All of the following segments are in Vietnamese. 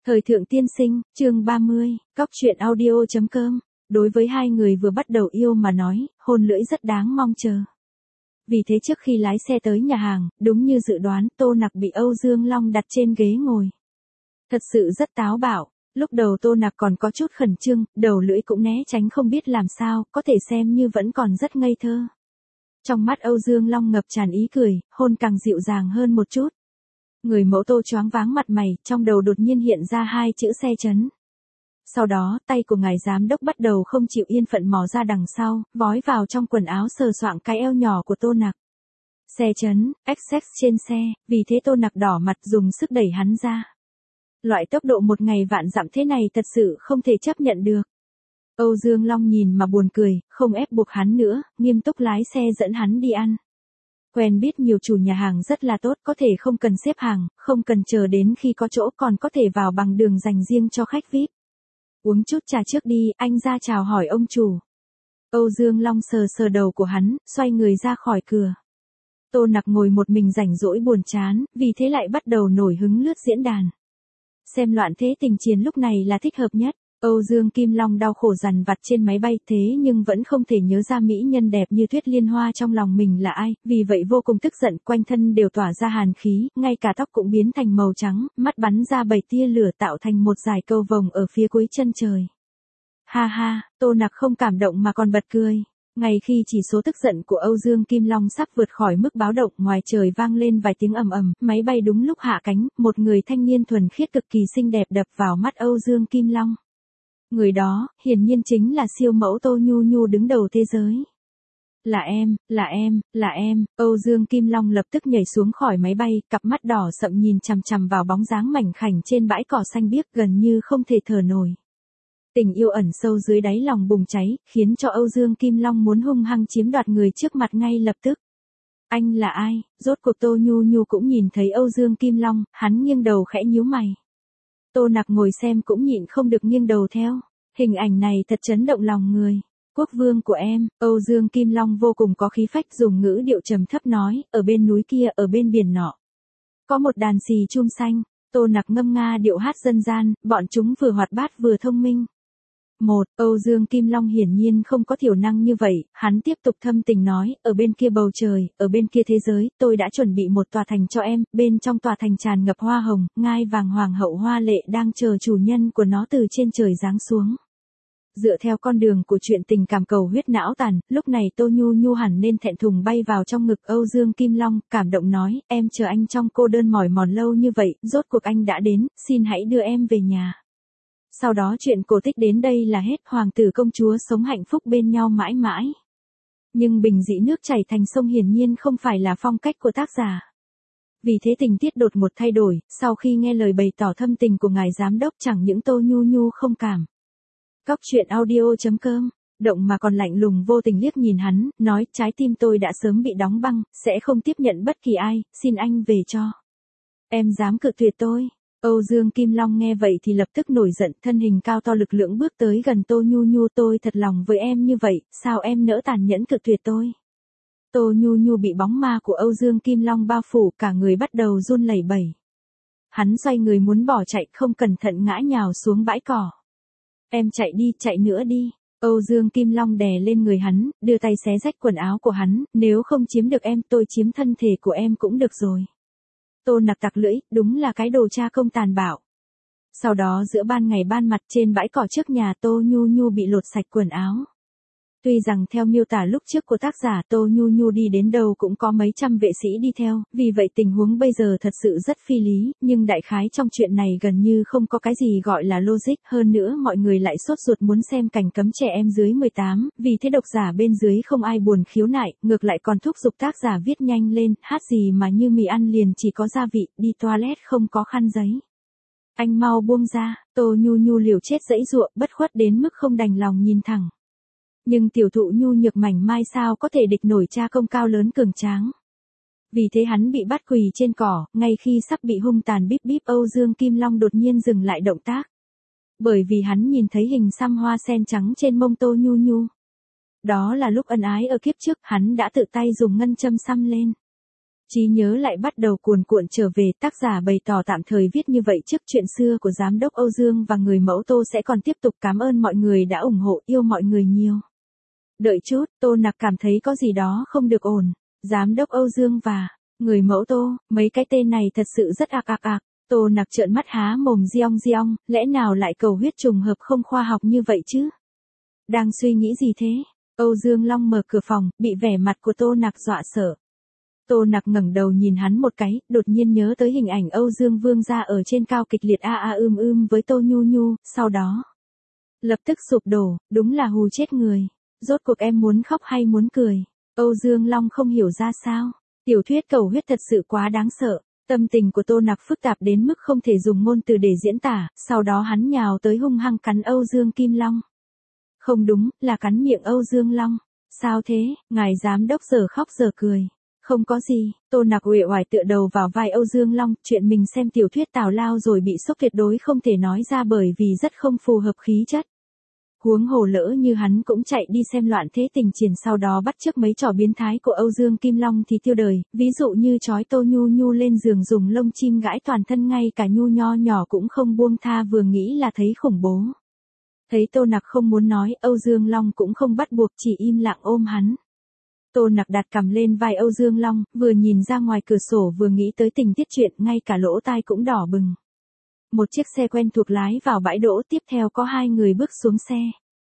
Thời thượng tiên sinh, chương 30, Cóc truyện audio.com. Đối với hai người vừa bắt đầu yêu mà nói, hôn lưỡi rất đáng mong chờ. Vì thế trước khi lái xe tới nhà hàng, đúng như dự đoán, Tô Nặc bị Âu Dương Long đặt trên ghế ngồi. Thật sự rất táo bạo. Lúc đầu Tô Nặc còn có chút khẩn trương, đầu lưỡi cũng né tránh không biết làm sao, có thể xem như vẫn còn rất ngây thơ. Trong mắt Âu Dương Long ngập tràn ý cười, hôn càng dịu dàng hơn một chút. Người mẫu Tô choáng váng mặt mày, trong đầu đột nhiên hiện ra hai chữ xe chấn. Sau đó, tay của ngài giám đốc bắt đầu không chịu yên phận mò ra đằng sau, vói vào trong quần áo sờ soạng cái eo nhỏ của Tô Nặc. Xe chấn, excess trên xe, vì thế Tô Nặc đỏ mặt dùng sức đẩy hắn ra. Loại tốc độ một ngày vạn dặm thế này thật sự không thể chấp nhận được. Âu Dương Long nhìn mà buồn cười, không ép buộc hắn nữa, nghiêm túc lái xe dẫn hắn đi ăn. Quen biết nhiều chủ nhà hàng rất là tốt, có thể không cần xếp hàng, không cần chờ đến khi có chỗ, còn có thể vào bằng đường dành riêng cho khách VIP. Uống chút trà trước đi, anh ra chào hỏi ông chủ. Âu Dương Long sờ sờ đầu của hắn, xoay người ra khỏi cửa. Tô Nặc ngồi một mình rảnh rỗi buồn chán, vì thế lại bắt đầu nổi hứng lướt diễn đàn. Xem loạn thế tình chiến lúc này là thích hợp nhất. Âu Dương Kim Long đau khổ dằn vặt trên máy bay thế nhưng vẫn không thể nhớ ra mỹ nhân đẹp như Tuyết Liên Hoa trong lòng mình là ai, vì vậy vô cùng tức giận, quanh thân đều tỏa ra hàn khí, ngay cả tóc cũng biến thành màu trắng, mắt bắn ra 7 tia lửa tạo thành một dải cầu vồng ở phía cuối chân trời. Ha ha, Tô Nặc không cảm động mà còn bật cười. Ngay khi chỉ số tức giận của Âu Dương Kim Long sắp vượt khỏi mức báo động, ngoài trời vang lên vài tiếng ầm ầm, máy bay đúng lúc hạ cánh, một người thanh niên thuần khiết cực kỳ xinh đẹp đập vào mắt Âu Dương Kim Long. Người đó, hiển nhiên chính là siêu mẫu Tô Nhu Nhu đứng đầu thế giới. Là em, là em, là em, Âu Dương Kim Long lập tức nhảy xuống khỏi máy bay, cặp mắt đỏ sậm nhìn chằm chằm vào bóng dáng mảnh khảnh trên bãi cỏ xanh biếc gần như không thể thở nổi. Tình yêu ẩn sâu dưới đáy lòng bùng cháy, khiến cho Âu Dương Kim Long muốn hung hăng chiếm đoạt người trước mặt ngay lập tức. Anh là ai? Rốt cuộc Tô Nhu Nhu cũng nhìn thấy Âu Dương Kim Long, hắn nghiêng đầu khẽ nhíu mày. Tô Nặc ngồi xem cũng nhịn không được nghiêng đầu theo. Hình ảnh này thật chấn động lòng người. Quốc vương của em, Âu Dương Kim Long vô cùng có khí phách dùng ngữ điệu trầm thấp nói, ở bên núi kia, ở bên biển nọ. Có một đàn xì chum xanh, Tô Nặc ngâm nga điệu hát dân gian, bọn chúng vừa hoạt bát vừa thông minh. Âu Dương Kim Long hiển nhiên không có thiểu năng như vậy, hắn tiếp tục thâm tình nói, ở bên kia bầu trời, ở bên kia thế giới, tôi đã chuẩn bị một tòa thành cho em, bên trong tòa thành tràn ngập hoa hồng, ngai vàng hoàng hậu hoa lệ đang chờ chủ nhân của nó từ trên trời giáng xuống. Dựa theo con đường của chuyện tình cảm cầu huyết não tàn, lúc này Tô Nhu Nhu hẳn nên thẹn thùng bay vào trong ngực Âu Dương Kim Long, cảm động nói, em chờ anh trong cô đơn mỏi mòn lâu như vậy, rốt cuộc anh đã đến, xin hãy đưa em về nhà. Sau đó chuyện cổ tích đến đây là hết, hoàng tử công chúa sống hạnh phúc bên nhau mãi mãi. Nhưng bình dị nước chảy thành sông hiển nhiên không phải là phong cách của tác giả. Vì thế tình tiết đột một thay đổi, sau khi nghe lời bày tỏ thâm tình của ngài giám đốc chẳng những Tô Nhu Nhu không cảm. Cóc truyện audio.com, động mà còn lạnh lùng vô tình liếc nhìn hắn, nói trái tim tôi đã sớm bị đóng băng, sẽ không tiếp nhận bất kỳ ai, xin anh về cho. Em dám cự tuyệt tôi. Âu Dương Kim Long nghe vậy thì lập tức nổi giận, thân hình cao to lực lưỡng bước tới gần Tô Nhu Nhu, tôi thật lòng với em như vậy, sao em nỡ tàn nhẫn cự tuyệt tôi. Tô Nhu Nhu bị bóng ma của Âu Dương Kim Long bao phủ, cả người bắt đầu run lẩy bẩy. Hắn xoay người muốn bỏ chạy, không cẩn thận ngã nhào xuống bãi cỏ. Em chạy đi, chạy nữa đi. Âu Dương Kim Long đè lên người hắn, đưa tay xé rách quần áo của hắn, nếu không chiếm được em, tôi chiếm thân thể của em cũng được rồi. Tô Nặc tặc lưỡi, đúng là cái đồ cha công tàn bạo. Sau đó giữa ban ngày ban mặt trên bãi cỏ trước nhà Tô Nhu Nhu bị lột sạch quần áo. Tuy rằng theo miêu tả lúc trước của tác giả Tô Nhu Nhu đi đến đâu cũng có mấy trăm vệ sĩ đi theo, vì vậy tình huống bây giờ thật sự rất phi lý, nhưng đại khái trong chuyện này gần như không có cái gì gọi là logic, hơn nữa mọi người lại sốt ruột muốn xem cảnh cấm trẻ em dưới 18, vì thế độc giả bên dưới không ai buồn khiếu nại, ngược lại còn thúc giục tác giả viết nhanh lên, hát gì mà như mì ăn liền chỉ có gia vị, đi toilet không có khăn giấy. Anh mau buông ra, Tô Nhu Nhu liều chết giãy giụa, bất khuất đến mức không đành lòng nhìn thẳng. Nhưng tiểu thụ nhu nhược mảnh mai sao có thể địch nổi cha công cao lớn cường tráng. Vì thế hắn bị bắt quỳ trên cỏ, ngay khi sắp bị hung tàn bíp bíp Âu Dương Kim Long đột nhiên dừng lại động tác. Bởi vì hắn nhìn thấy hình xăm hoa sen trắng trên mông Tô Nhu Nhu. Đó là lúc ân ái ở kiếp trước, hắn đã tự tay dùng ngân châm xăm lên. Trí nhớ lại bắt đầu cuồn cuộn trở về, tác giả bày tỏ tạm thời viết như vậy trước chuyện xưa của giám đốc Âu Dương và người mẫu Tô sẽ còn tiếp tục cảm ơn mọi người đã ủng hộ, yêu mọi người nhiều. Đợi chút, Tô Nặc cảm thấy có gì đó không được ổn. Giám đốc Âu Dương và người mẫu Tô, mấy cái tên này thật sự rất ạc ạc ạc. Tô Nặc trợn mắt há mồm giong, lẽ nào lại cầu huyết trùng hợp không khoa học như vậy chứ? Đang suy nghĩ gì thế? Âu Dương Long mở cửa phòng, bị vẻ mặt của Tô Nặc dọa sợ. Tô Nặc ngẩng đầu nhìn hắn một cái, đột nhiên nhớ tới hình ảnh Âu Dương Vương gia ở trên cao kịch liệt với Tô Nhu Nhu, sau đó lập tức sụp đổ, đúng là hù chết người. Rốt cuộc em muốn khóc hay muốn cười? Âu Dương Long không hiểu ra sao. Tiểu thuyết cầu huyết thật sự quá đáng sợ. Tâm tình của Tô Nặc phức tạp đến mức không thể dùng ngôn từ để diễn tả, sau đó hắn nhào tới hung hăng cắn Âu Dương Kim Long. Không đúng, là cắn miệng Âu Dương Long. Sao thế, ngài giám đốc giờ khóc giờ cười. Không có gì, Tô Nặc uể oải tựa đầu vào vai Âu Dương Long, chuyện mình xem tiểu thuyết tào lao rồi bị sốc tuyệt đối không thể nói ra bởi vì rất không phù hợp khí chất. Huống hồ lỡ như hắn cũng chạy đi xem Loạn Thế Tình Triển sau đó bắt chước mấy trò biến thái của Âu Dương Kim Long thì tiêu đời, ví dụ như trói Tô Nhu Nhu lên giường dùng lông chim gãi toàn thân ngay cả Nhu nho nhỏ cũng không buông tha vừa nghĩ là thấy khủng bố. Thấy Tô Nặc không muốn nói, Âu Dương Long cũng không bắt buộc chỉ im lặng ôm hắn. Tô Nặc đặt cằm lên vai Âu Dương Long, vừa nhìn ra ngoài cửa sổ vừa nghĩ tới tình tiết chuyện, ngay cả lỗ tai cũng đỏ bừng. Một chiếc xe quen thuộc lái vào bãi đỗ, tiếp theo có hai người bước xuống xe.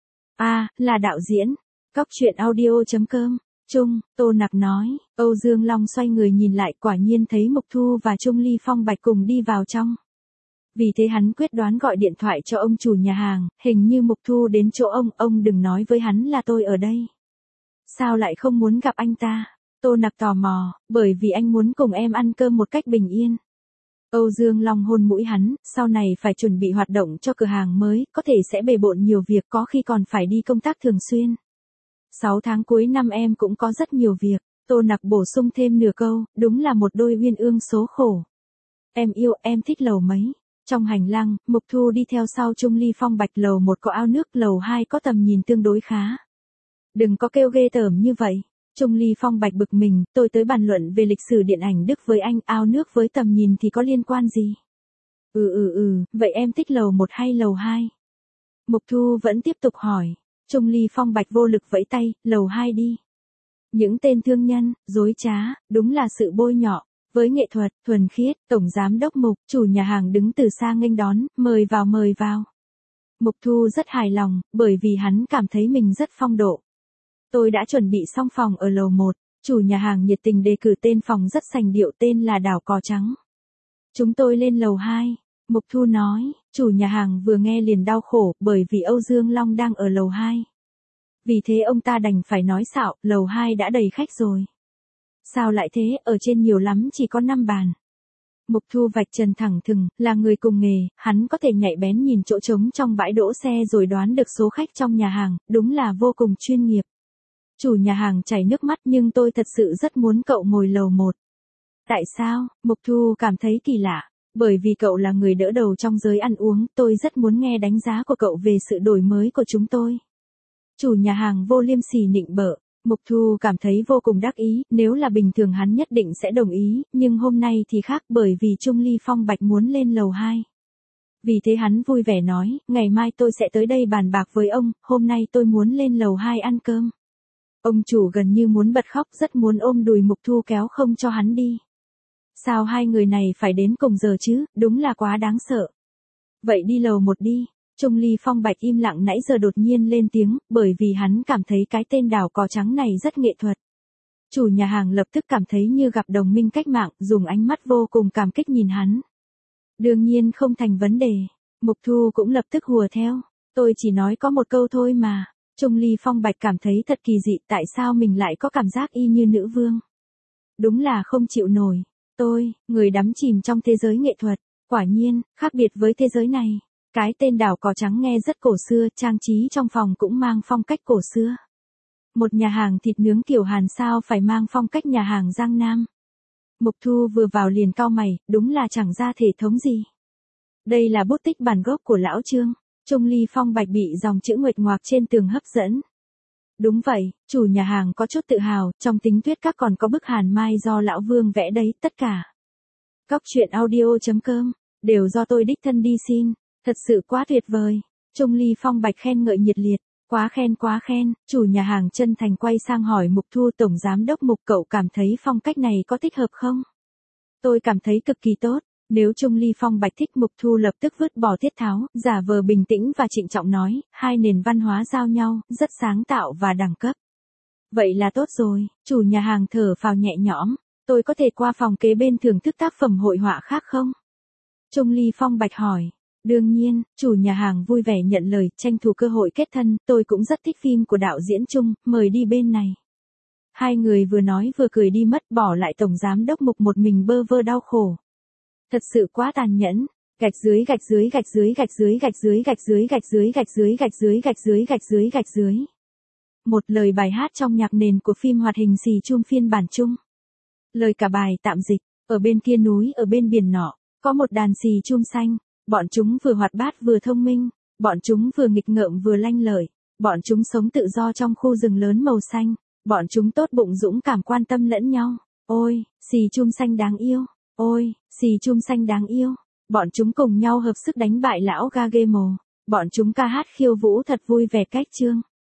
Là đạo diễn. Cóc truyện audio.com. Trung, Tô Nặc nói. Âu Dương Long xoay người nhìn lại, quả nhiên thấy Mục Thu và Trung Ly Phong Bạch cùng đi vào trong. Vì thế hắn quyết đoán gọi điện thoại cho ông chủ nhà hàng, hình như Mục Thu đến chỗ ông đừng nói với hắn là tôi ở đây. Sao lại không muốn gặp anh ta? Tô Nặc tò mò, bởi vì anh muốn cùng em ăn cơm một cách bình yên. Âu Dương Long hôn mũi hắn, sau này phải chuẩn bị hoạt động cho cửa hàng mới, có thể sẽ bề bộn nhiều việc, có khi còn phải đi công tác thường xuyên. 6 tháng cuối năm em cũng có rất nhiều việc. Tô Nặc bổ sung thêm nửa câu, đúng là một đôi uyên ương số khổ. Em yêu, em thích lầu mấy? Trong hành lang, Mục Thu đi theo sau Trung Ly Phong Bạch, lầu 1 có ao nước, lầu 2 có tầm nhìn tương đối khá. Đừng có kêu ghê tởm như vậy. Trung Ly Phong Bạch bực mình, tôi tới bàn luận về lịch sử điện ảnh Đức với anh, ao nước với tầm nhìn thì có liên quan gì? Vậy em thích lầu 1 hay lầu 2? Mục Thu vẫn tiếp tục hỏi. Trung Ly Phong Bạch vô lực vẫy tay, lầu 2 đi. Những tên thương nhân, dối trá, đúng là sự bôi nhọ. Với nghệ thuật, thuần khiết, tổng giám đốc Mục, chủ nhà hàng đứng từ xa nghênh đón, mời vào. Mục Thu rất hài lòng, bởi vì hắn cảm thấy mình rất phong độ. Tôi đã chuẩn bị xong phòng ở lầu 1, chủ nhà hàng nhiệt tình đề cử tên phòng rất sành điệu, tên là Đảo Cò Trắng. Chúng tôi lên lầu 2, Mục Thu nói, chủ nhà hàng vừa nghe liền đau khổ, bởi vì Âu Dương Long đang ở lầu 2. Vì thế ông ta đành phải nói xạo, lầu 2 đã đầy khách rồi. Sao lại thế, ở trên nhiều lắm chỉ có 5 bàn. Mục Thu vạch trần thẳng thừng, là người cùng nghề, hắn có thể nhạy bén nhìn chỗ trống trong bãi đỗ xe rồi đoán được số khách trong nhà hàng, đúng là vô cùng chuyên nghiệp. Chủ nhà hàng chảy nước mắt, nhưng tôi thật sự rất muốn cậu ngồi lầu 1. Tại sao? Mục Thu cảm thấy kỳ lạ. Bởi vì cậu là người đỡ đầu trong giới ăn uống, tôi rất muốn nghe đánh giá của cậu về sự đổi mới của chúng tôi. Chủ nhà hàng vô liêm sỉ nịnh bợ. Mục Thu cảm thấy vô cùng đắc ý, nếu là bình thường hắn nhất định sẽ đồng ý, nhưng hôm nay thì khác, bởi vì Trung Ly Phong Bạch muốn lên lầu 2. Vì thế hắn vui vẻ nói, ngày mai tôi sẽ tới đây bàn bạc với ông, hôm nay tôi muốn lên lầu 2 ăn cơm. Ông chủ gần như muốn bật khóc, rất muốn ôm đùi Mục Thu kéo không cho hắn đi. Sao hai người này phải đến cùng giờ chứ, đúng là quá đáng sợ. Vậy đi lầu 1 đi. Trung Ly Phong Bạch im lặng nãy giờ đột nhiên lên tiếng, bởi vì hắn cảm thấy cái tên Đảo Cò Trắng này rất nghệ thuật. Chủ nhà hàng lập tức cảm thấy như gặp đồng minh cách mạng, dùng ánh mắt vô cùng cảm kích nhìn hắn. Đương nhiên không thành vấn đề. Mục Thu cũng lập tức hùa theo. Tôi chỉ nói có một câu thôi mà. Trung Ly Phong Bạch cảm thấy thật kỳ dị, tại sao mình lại có cảm giác y như nữ vương. Đúng là không chịu nổi. Tôi, người đắm chìm trong thế giới nghệ thuật, quả nhiên, khác biệt với thế giới này. Cái tên Đảo Cò Trắng nghe rất cổ xưa, trang trí trong phòng cũng mang phong cách cổ xưa. Một nhà hàng thịt nướng kiểu Hàn sao phải mang phong cách nhà hàng Giang Nam. Mục Thu vừa vào liền cau mày, đúng là chẳng ra thể thống gì. Đây là bút tích bản gốc của lão Trương. Trung Ly Phong Bạch bị dòng chữ nguệch ngoạc trên tường hấp dẫn. Đúng vậy, chủ nhà hàng có chút tự hào, trong tính tuyết các còn có bức hàn mai do lão Vương vẽ đấy, tất cả. Cóc truyện audio.com, đều do tôi đích thân đi xin, thật sự quá tuyệt vời. Trung Ly Phong Bạch khen ngợi nhiệt liệt, quá khen, chủ nhà hàng chân thành quay sang hỏi Mục Thu tổng giám đốc Mục, cậu cảm thấy phong cách này có thích hợp không? Tôi cảm thấy cực kỳ tốt. Nếu Trung Ly Phong Bạch thích, Mục Thu lập tức vứt bỏ thiết tháo, giả vờ bình tĩnh và trịnh trọng nói, hai nền văn hóa giao nhau, rất sáng tạo và đẳng cấp. Vậy là tốt rồi, chủ nhà hàng thở phào nhẹ nhõm, tôi có thể qua phòng kế bên thưởng thức tác phẩm hội họa khác không? Trung Ly Phong Bạch hỏi. Đương nhiên, chủ nhà hàng vui vẻ nhận lời, tranh thủ cơ hội kết thân, tôi cũng rất thích phim của đạo diễn Trung, mời đi bên này. Hai người vừa nói vừa cười đi mất, bỏ lại tổng giám đốc Mục một mình bơ vơ đau khổ. Thật sự quá tàn nhẫn. Gạch dưới. Một lời bài hát trong nhạc nền của phim hoạt hình Xì Chum phiên bản Trung. Lời cả bài tạm dịch, ở bên kia núi, ở bên biển nọ, có một đàn xì chum xanh, bọn chúng vừa hoạt bát vừa thông minh, bọn chúng vừa nghịch ngợm vừa lanh lợi, bọn chúng sống tự do trong khu rừng lớn màu xanh, bọn chúng tốt bụng dũng cảm quan tâm lẫn nhau. Ôi, xì chum xanh đáng yêu. Ôi, xì chum xanh đáng yêu. Bọn chúng cùng nhau hợp sức đánh bại lão Gagemo. Bọn chúng ca hát khiêu vũ thật vui vẻ cách chương.